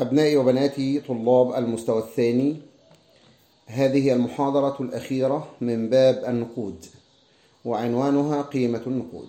أبنائي وبناتي طلاب المستوى الثاني، هذه المحاضرة الأخيرة من باب النقود، وعنوانها قيمة النقود.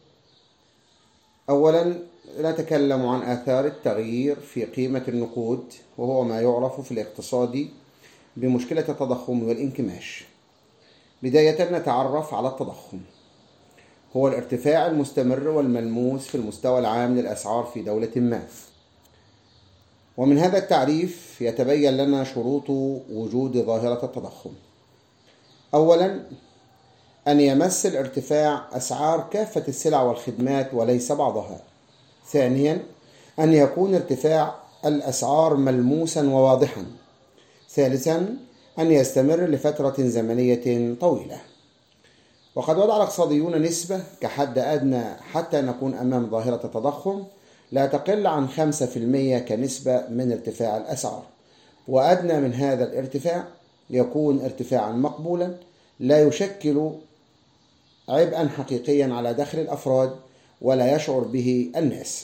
أولا نتكلم عن آثار التغيير في قيمة النقود، وهو ما يعرف في الاقتصاد بمشكلة التضخم والانكماش. بداية نتعرف على التضخم. هو الارتفاع المستمر والملموس في المستوى العام للأسعار في دولة ما. ومن هذا التعريف يتبين لنا شروط وجود ظاهرة التضخم. أولا، أن يمس الارتفاع أسعار كافة السلع والخدمات وليس بعضها. ثانيا، أن يكون ارتفاع الأسعار ملموسا وواضحا. ثالثا، أن يستمر لفترة زمنية طويلة. وقد وضع الاقتصاديون نسبة كحد أدنى حتى نكون أمام ظاهرة التضخم لا تقل عن 5% كنسبة من ارتفاع الأسعار، وأدنى من هذا الارتفاع يكون ارتفاعا مقبولا لا يشكل عبئا حقيقيا على دخل الأفراد ولا يشعر به الناس.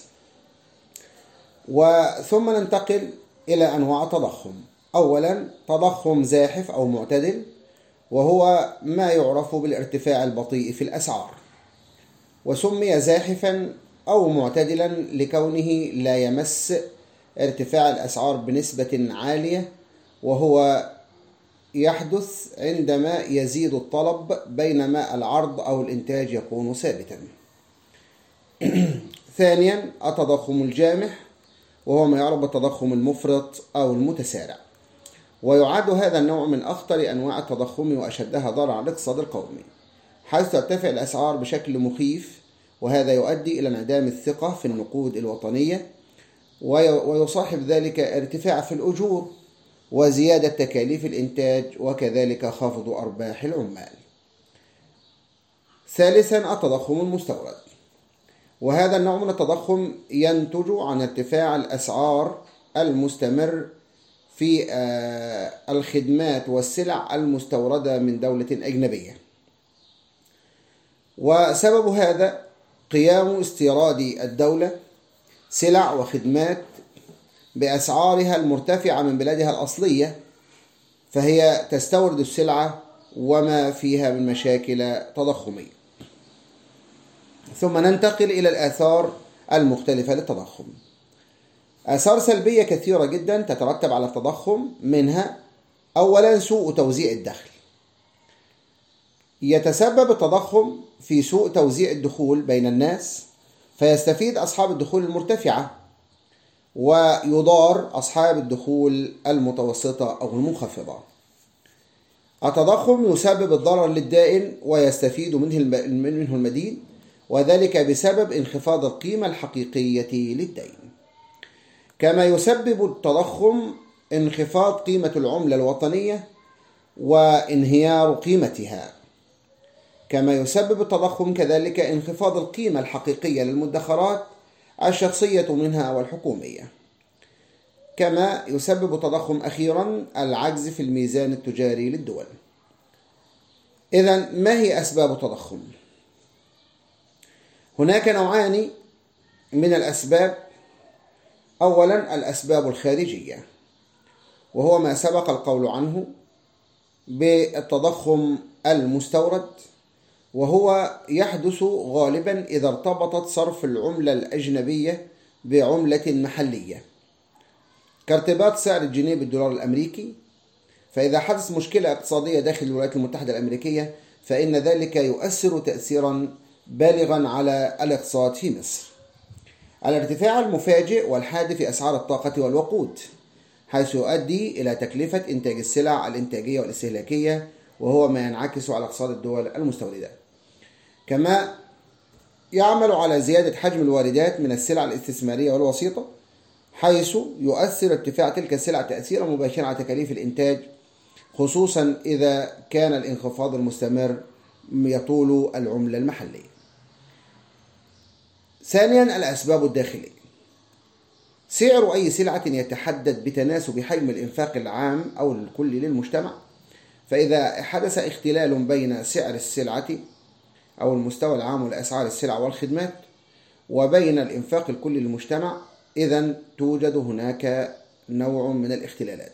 وثم ننتقل إلى أنواع التضخم. أولا، تضخم زاحف أو معتدل، وهو ما يعرف بالارتفاع البطيء في الأسعار، وسمي زاحفا أو معتدلا لكونه لا يمس ارتفاع الأسعار بنسبة عالية، وهو يحدث عندما يزيد الطلب بينما العرض أو الإنتاج يكون ثابتا. ثانيا، التضخم الجامح، وهو ما يعرف بالتضخم المفرط أو المتسارع، ويعد هذا النوع من أخطر أنواع التضخم وأشدها ضررا على الاقتصاد القومي، حيث ترتفع الأسعار بشكل مخيف، وهذا يؤدي إلى انعدام الثقة في النقود الوطنية، ويصاحب ذلك ارتفاع في الأجور وزيادة تكاليف الإنتاج، وكذلك خفض أرباح العمال. ثالثا، التضخم المستورد، وهذا النوع من التضخم ينتج عن ارتفاع الأسعار المستمر في الخدمات والسلع المستوردة من دولة أجنبية، وسبب هذا قيام استيراد الدولة سلع وخدمات بأسعارها المرتفعة من بلادها الأصلية، فهي تستورد السلعة وما فيها من مشاكل تضخمية. ثم ننتقل إلى الآثار المختلفة للتضخم. آثار سلبية كثيرة جدا تترتب على التضخم، منها أولا سوء توزيع الدخل. يتسبب التضخم في سوء توزيع الدخول بين الناس، فيستفيد أصحاب الدخول المرتفعة ويضار أصحاب الدخول المتوسطة أو المنخفضة. التضخم يسبب الضرر للدائن ويستفيد منه المدين، وذلك بسبب انخفاض القيمة الحقيقية للدين. كما يسبب التضخم انخفاض قيمة العملة الوطنية وانهيار قيمتها. كما يسبب التضخم كذلك انخفاض القيمة الحقيقية للمدخرات الشخصية منها والحكومية. كما يسبب التضخم أخيرا العجز في الميزان التجاري للدول. إذن ما هي أسباب التضخم؟ هناك نوعان من الأسباب. أولا، الأسباب الخارجية، وهو ما سبق القول عنه بالتضخم المستورد، وهو يحدث غالبا إذا ارتبطت صرف العملة الأجنبية بعملة محلية، كارتباط سعر الجنيه بالدولار الأمريكي. فإذا حدث مشكلة اقتصادية داخل الولايات المتحدة الأمريكية، فإن ذلك يؤثر تأثيرا بالغا على الاقتصاد في مصر. الارتفاع المفاجئ والحاد في أسعار الطاقة والوقود، حيث يؤدي إلى تكلفة إنتاج السلع الإنتاجية والاستهلاكية، وهو ما ينعكس على اقتصاد الدول المستوردة. كما يعمل على زيادة حجم الواردات من السلع الاستثمارية والوسيطة، حيث يؤثر ارتفاع تلك السلع تأثيرا مباشرا على تكاليف الإنتاج، خصوصا إذا كان الانخفاض المستمر يطول العملة المحلية. ثانيا، الأسباب الداخلية. سعر أي سلعة يتحدد بتناسب حجم الإنفاق العام أو الكلي للمجتمع، فإذا حدث اختلال بين سعر السلعة أو المستوى العام لأسعار السلع والخدمات وبين الإنفاق الكلي للمجتمع، إذن توجد هناك نوع من الاختلالات.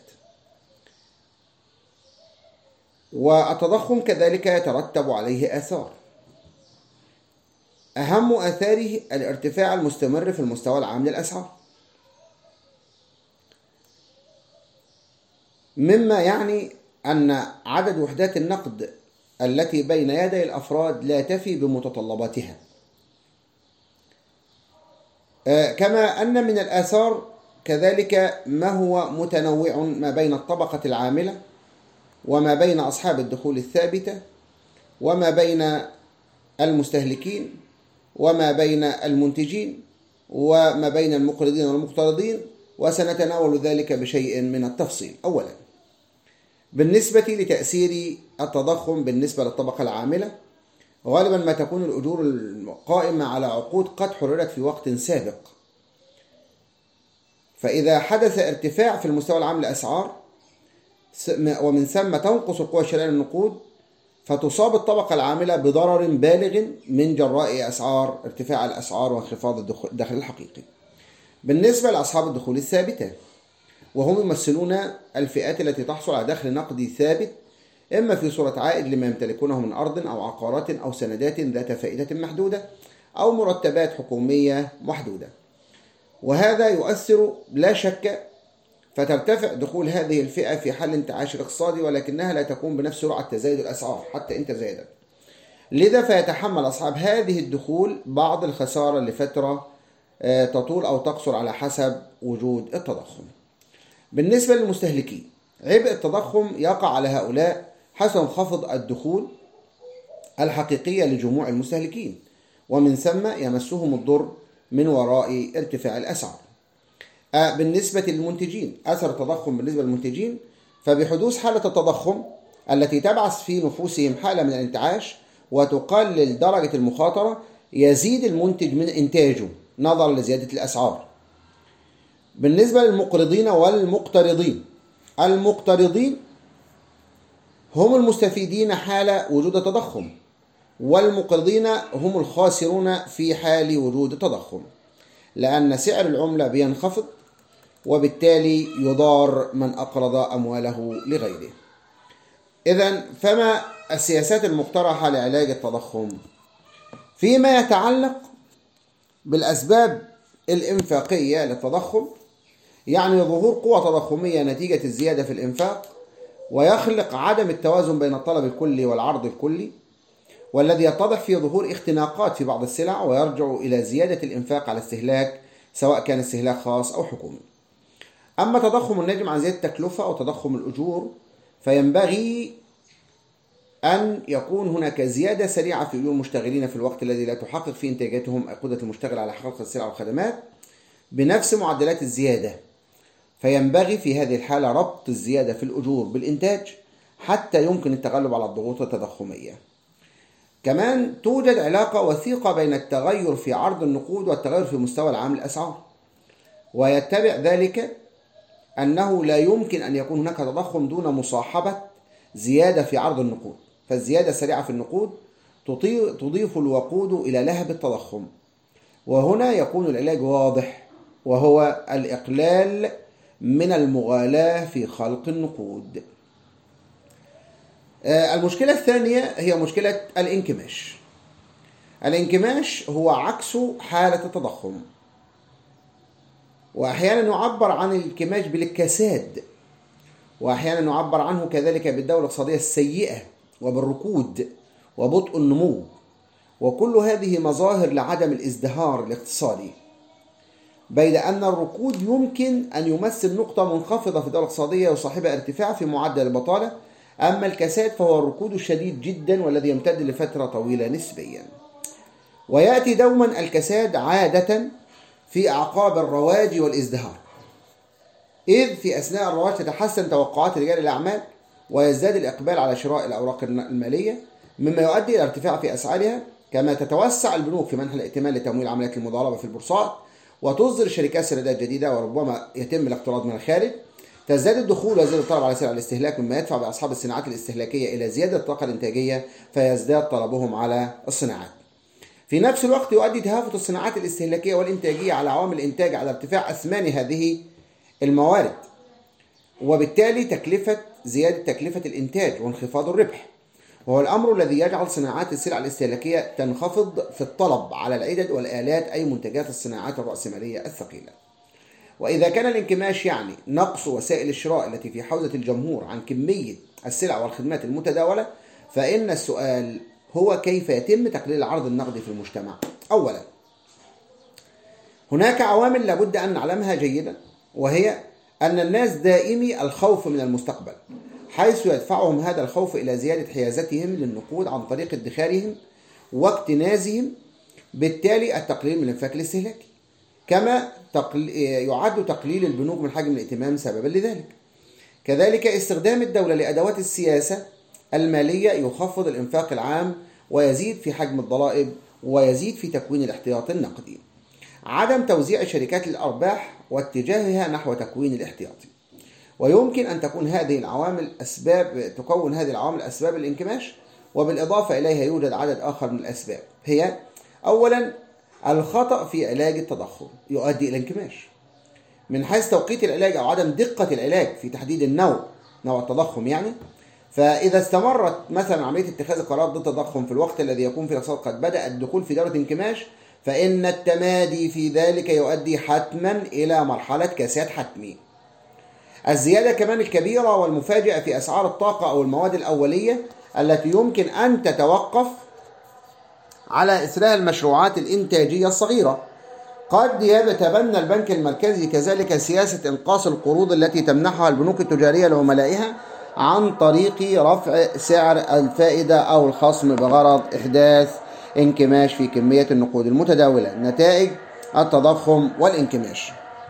والتضخم كذلك يترتب عليه آثار. أهم آثاره الارتفاع المستمر في المستوى العام للأسعار، مما يعني أن عدد وحدات النقد التي بين يدي الأفراد لا تفي بمتطلباتها. كما أن من الآثار كذلك ما هو متنوع ما بين الطبقة العاملة وما بين أصحاب الدخول الثابتة وما بين المستهلكين وما بين المنتجين وما بين المقرضين والمقترضين، وسنتناول ذلك بشيء من التفصيل. أولا، بالنسبة لتأثير التضخم بالنسبة للطبقة العاملة، غالبا ما تكون الأجور القائمة على عقود قد حررت في وقت سابق، فإذا حدث ارتفاع في المستوى العام للأسعار ومن ثم تنقص القوى الشرائية للنقود، فتصاب الطبقة العاملة بضرر بالغ من جراء ارتفاع الأسعار وانخفاض الدخل الحقيقي. بالنسبة لأصحاب الدخول الثابتة، وهم يمثلون الفئات التي تحصل على دخل نقدي ثابت، إما في صورة عائد لما يمتلكونه من أرض أو عقارات أو سندات ذات فائدة محدودة أو مرتبات حكومية محدودة، وهذا يؤثر لا شك، فترتفع دخول هذه الفئة في حال انتعاش الاقتصادي، ولكنها لا تكون بنفس سرعة تزايد الأسعار حتى إن تزايدت. لذا فيتحمل أصحاب هذه الدخول بعض الخسارة لفترة تطول أو تقصر على حسب وجود التضخم. بالنسبة للمستهلكين، عبء التضخم يقع على هؤلاء حسب انخفاض الدخول الحقيقية لجموع المستهلكين، ومن ثم يمسهم الضر من وراء ارتفاع الأسعار. بالنسبة للمنتجين، أثر التضخم بالنسبة للمنتجين، فبحدوث حالة التضخم التي تبعث في نفوسهم حالة من الانتعاش وتقلل درجة المخاطرة، يزيد المنتج من إنتاجه نظرا لزيادة الأسعار. بالنسبة للمقرضين والمقترضين، المقترضين هم المستفيدين حال وجود التضخم، والمقرضين هم الخاسرون في حال وجود التضخم، لأن سعر العملة بينخفض وبالتالي يضار من أقرض أمواله لغيره. إذن فما السياسات المقترحة لعلاج التضخم؟ فيما يتعلق بالأسباب الإنفاقية للتضخم، يعني ظهور قوة تضخمية نتيجة الزيادة في الإنفاق، ويخلق عدم التوازن بين الطلب الكلي والعرض الكلي، والذي يتضح في ظهور اختناقات في بعض السلع، ويرجع إلى زيادة الإنفاق على استهلاك سواء كان استهلاك خاص أو حكومي. أما تضخم الناتج عن زيادة التكلفة أو تضخم الأجور، فينبغي أن يكون هناك زيادة سريعة في أجور المشتغلين في الوقت الذي لا تحقق فيه إنتاجاتهم قدرة المشتغل على خلق السلع والخدمات بنفس معدلات الزيادة، فينبغي في هذه الحالة ربط الزيادة في الأجور بالإنتاج حتى يمكن التغلب على الضغوط التضخمية. كمان توجد علاقة وثيقة بين التغير في عرض النقود والتغير في مستوى العام للأسعار، ويتبع ذلك أنه لا يمكن أن يكون هناك تضخم دون مصاحبة زيادة في عرض النقود، فالزيادة السريعة في النقود تضيف الوقود إلى لهب التضخم. وهنا يكون العلاج واضح، وهو الإقلال من المغالاة في خلق النقود. المشكلة الثانية هي مشكلة الانكماش. الانكماش هو عكس حالة التضخم، وأحيانا نعبر عن الانكماش بالكساد، وأحيانا نعبر عنه كذلك بالدولة الاقتصادية السيئة وبالركود وبطء النمو، وكل هذه مظاهر لعدم الازدهار الاقتصادي، بيد أن الركود يمكن أن يمثل نقطة منخفضة في الدولة الاقتصادية يصاحبها ارتفاع في معدل البطالة، أما الكساد فهو الركود الشديد جدا والذي يمتد لفترة طويلة نسبيا. ويأتي دوما الكساد عادة في أعقاب الرواج والازدهار، إذ في أثناء الرواج تتحسن توقعات رجال الأعمال ويزداد الإقبال على شراء الأوراق المالية، مما يؤدي إلى ارتفاع في أسعارها، كما تتوسع البنوك في منح الائتمان لتمويل عمليات المضاربة في البورصات، وتصدر الشركات سندات جديدة، وربما يتم الاقتراض من الخارج. تزداد الدخول ويزداد الطلب على سلع الاستهلاك، مما يدفع بأصحاب الصناعات الاستهلاكية إلى زيادة الطاقة الإنتاجية، فيزداد طلبهم على الصناعات. في نفس الوقت يؤدي تهافت الصناعات الاستهلاكية والإنتاجية على عوامل الإنتاج على ارتفاع أثمان هذه الموارد، وبالتالي زيادة تكلفة الإنتاج وانخفاض الربح، وهو الأمر الذي يجعل صناعات السلع الاستهلاكية تنخفض في الطلب على العدد والآلات، أي منتجات الصناعات الرأسمالية الثقيلة. وإذا كان الانكماش يعني نقص وسائل الشراء التي في حوزة الجمهور عن كمية السلع والخدمات المتداولة، فإن السؤال هو كيف يتم تقليل العرض النقدي في المجتمع؟ أولا، هناك عوامل لابد أن نعلمها جيدا، وهي أن الناس دائمي الخوف من المستقبل، حيث يدفعهم هذا الخوف إلى زيادة حيازتهم للنقود عن طريق ادخارهم واكتنازهم، بالتالي التقليل من الانفاق الاستهلاكي. كما يعد تقليل البنوك من حجم الائتمان سببا لذلك. كذلك استخدام الدولة لأدوات السياسة المالية يخفض الانفاق العام ويزيد في حجم الضرائب ويزيد في تكوين الاحتياط النقدي. عدم توزيع شركات الأرباح واتجاهها نحو تكوين الاحتياطي. ويمكن أن تكون هذه العوامل أسباب الانكماش، وبالإضافة إليها يوجد عدد آخر من الأسباب، هي أولا الخطأ في علاج التضخم يؤدي إلى انكماش، من حيث توقيت العلاج أو عدم دقة العلاج في تحديد نوع التضخم يعني. فإذا استمرت مثلا عملية اتخاذ قرارات ضد التضخم في الوقت الذي يكون فيه الاقتصاد قد بدأ الدخول في دورة انكماش، فإن التمادي في ذلك يؤدي حتما إلى مرحلة كساد حتمي. الزيادة كمان الكبيرة والمفاجئة في أسعار الطاقة أو المواد الأولية التي يمكن أن تتوقف على إثرها المشروعات الإنتاجية الصغيرة. قد يتبنى البنك المركزي كذلك سياسة إنقاص القروض التي تمنحها البنوك التجارية لعملائها عن طريق رفع سعر الفائدة أو الخصم بغرض إحداث انكماش في كمية النقود المتداولة، نتائج التضخم والانكماش.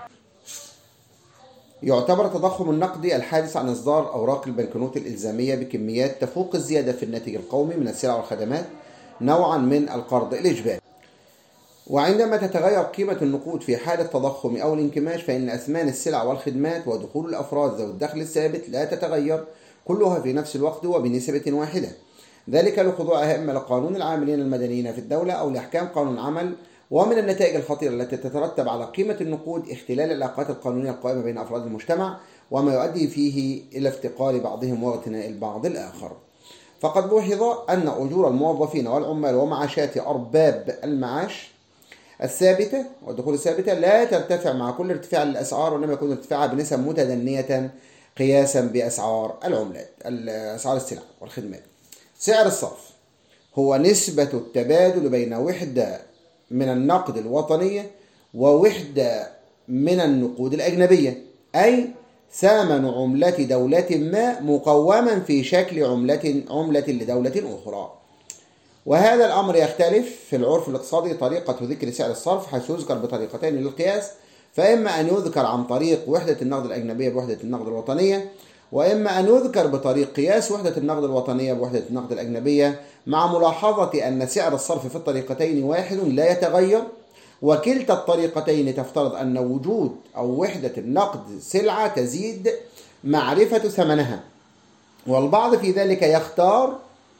يعتبر التضخم النقدي الحادث عن إصدار أوراق البنكنوت الإلزامية بكميات تفوق الزيادة في الناتج القومي من السلع والخدمات نوعا من القرض الإجباري. وعندما تتغير قيمة النقود في حالة التضخم أو الانكماش، فإن أثمان السلع والخدمات ودخول الأفراد ذوي الدخل الثابت لا تتغير كلها في نفس الوقت وبنسبة واحدة، ذلك لخضوعها إما لقانون العاملين المدنيين في الدولة أو لأحكام قانون العمل. ومن النتائج الخطيرة التي تترتب على قيمة النقود اختلال العلاقات القانونية القائمة بين أفراد المجتمع، وما يؤدي فيه إلى افتقار بعضهم واغتناء البعض الآخر. فقد لوحظ أن أجور الموظفين والعمال ومعاشات أرباب المعاش الثابتة والدخول الثابتة لا ترتفع مع كل ارتفاع للأسعار، وإنما يكون ارتفاعها بنسب متدنية قياسا بأسعار أسعار السلع والخدمات. سعر الصرف هو نسبة التبادل بين وحدة من النقد الوطنية ووحدة من النقود الأجنبية، أي ثمن عملة دولة ما مقوما في شكل عملة لدولة أخرى. وهذا الأمر يختلف في العرف الاقتصادي طريقة ذكر سعر الصرف، حيث يذكر بطريقتين للقياس، فإما أن يذكر عن طريق وحدة النقد الأجنبية بوحدة النقد الوطنية، وإما أن يذكر بطريق قياس وحدة النقد الوطنية بوحدة النقد الأجنبية، مع ملاحظة أن سعر الصرف في الطريقتين واحد لا يتغير، وكلتا الطريقتين تفترض أن وجود أو وحدة النقد سلعة تزيد معرفة ثمنها، والبعض في ذلك يختار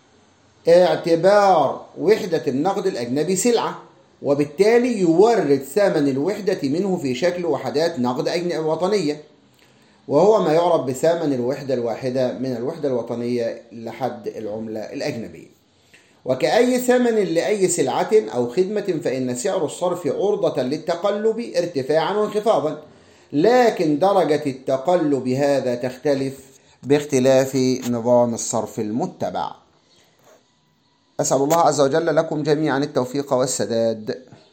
اعتبار وحدة النقد الأجنبي سلعة، وبالتالي يورد ثمن الوحدة منه في شكل وحدات نقد وطنية، وهو ما يعرف بثمن الوحدة الواحدة من الوحدة الوطنية لحد العملة الأجنبية. وكأي ثمن لأي سلعة أو خدمة، فإن سعر الصرف عرضة للتقلب ارتفاعا وانخفاضا، لكن درجة التقلب هذا تختلف باختلاف نظام الصرف المتبع. أسأل الله عز وجل لكم جميعا التوفيق والسداد.